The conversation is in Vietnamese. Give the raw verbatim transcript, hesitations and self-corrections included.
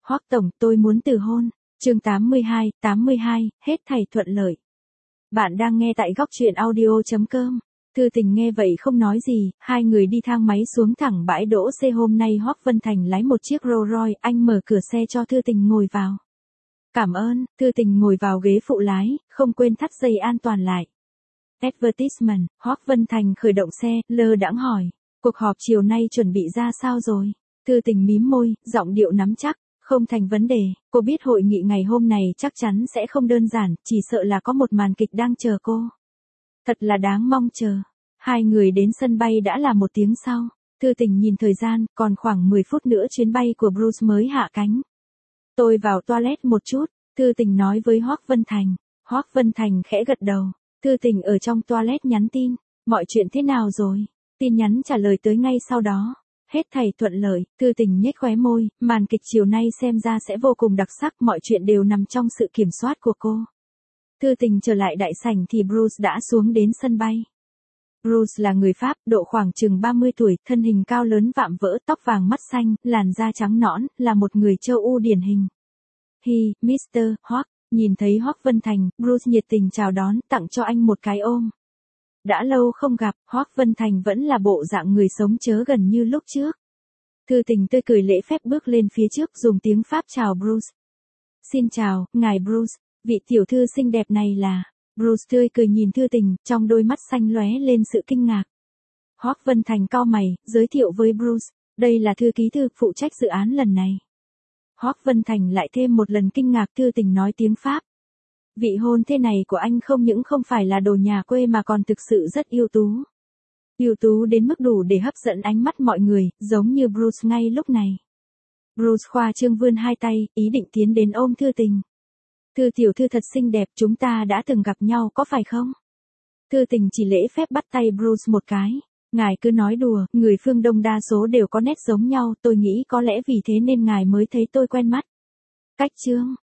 Hoắc tổng, tôi muốn từ hôn. Chương tám mươi hai, tám mươi hai, hết thảy thuận lợi. Bạn đang nghe tại góc truyện audio chấm com. Thư Tình nghe vậy không nói gì, hai người đi thang máy xuống thẳng bãi đỗ xe. Hôm nay Hoắc Vân Thành lái một chiếc Rolls Royce, anh mở cửa xe cho Thư Tình ngồi vào. Cảm ơn. Thư Tình ngồi vào ghế phụ lái, không quên thắt dây an toàn lại. Advertisement. Hoắc Vân Thành khởi động xe, lơ đãng hỏi, cuộc họp chiều nay chuẩn bị ra sao rồi? Thư Tình mím môi, giọng điệu nắm chắc, không thành vấn đề, cô biết hội nghị ngày hôm này chắc chắn sẽ không đơn giản, chỉ sợ là có một màn kịch đang chờ cô. Thật là đáng mong chờ. Hai người đến sân bay đã là một tiếng sau. Thư Tình nhìn thời gian, còn khoảng mười phút nữa chuyến bay của Bruce mới hạ cánh. Tôi vào toilet một chút, Thư Tình nói với Hoắc Vân Thành. Hoắc Vân Thành khẽ gật đầu. Thư Tình ở trong toilet nhắn tin, mọi chuyện thế nào rồi? Tin nhắn trả lời tới ngay sau đó. Hết thảy thuận lợi. Thư Tình nhếch khóe môi, màn kịch chiều nay xem ra sẽ vô cùng đặc sắc, mọi chuyện đều nằm trong sự kiểm soát của cô. Thư Tình trở lại đại sảnh thì Bruce đã xuống đến sân bay. Bruce là người Pháp, độ khoảng chừng ba mươi tuổi, thân hình cao lớn vạm vỡ, tóc vàng mắt xanh, làn da trắng nõn, là một người châu Âu điển hình. Hi, mít tơ Hoắc. Nhìn thấy Hoắc Vân Thành, Bruce nhiệt tình chào đón, tặng cho anh một cái ôm. Đã lâu không gặp, Hoắc Vân Thành vẫn là bộ dạng người sống chớ gần như lúc trước. Thư Tình tươi cười lễ phép bước lên phía trước, dùng tiếng Pháp chào Bruce. Xin chào, ngài Bruce, vị tiểu thư xinh đẹp này là... Bruce tươi cười nhìn Thư Tình, trong đôi mắt xanh lóe lên sự kinh ngạc. Hoắc Vân Thành cau mày, giới thiệu với Bruce, đây là thư ký thư phụ trách dự án lần này. Hoắc Vân Thành lại thêm một lần kinh ngạc. Thư Tình nói tiếng Pháp. Vị hôn thê này của anh không những không phải là đồ nhà quê mà còn thực sự rất ưu tú. Ưu tú đến mức đủ để hấp dẫn ánh mắt mọi người, giống như Bruce ngay lúc này. Bruce khoa trương vươn hai tay, ý định tiến đến ôm Thư Tình. Thư tiểu thư thật xinh đẹp, chúng ta đã từng gặp nhau có phải không? Thư Tình chỉ lễ phép bắt tay Bruce một cái. Ngài cứ nói đùa, người phương Đông đa số đều có nét giống nhau, tôi nghĩ có lẽ vì thế nên ngài mới thấy tôi quen mắt. Cách chương.